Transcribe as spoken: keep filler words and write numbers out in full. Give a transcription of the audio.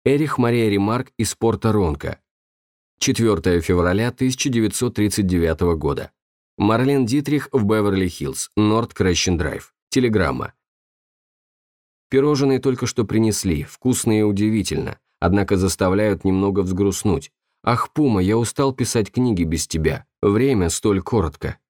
Эрих Мария Ремарк из порта Ронка. четвёртого февраля тысяча девятьсот тридцать девятого года. Марлен Дитрих в Беверли-Хиллз, Норт Крещен Драйв. Телеграмма. Пирожные только что принесли, вкусно и удивительно, однако заставляют немного взгрустнуть. Ах, Пума, я устал писать книги без тебя. Время столь коротко.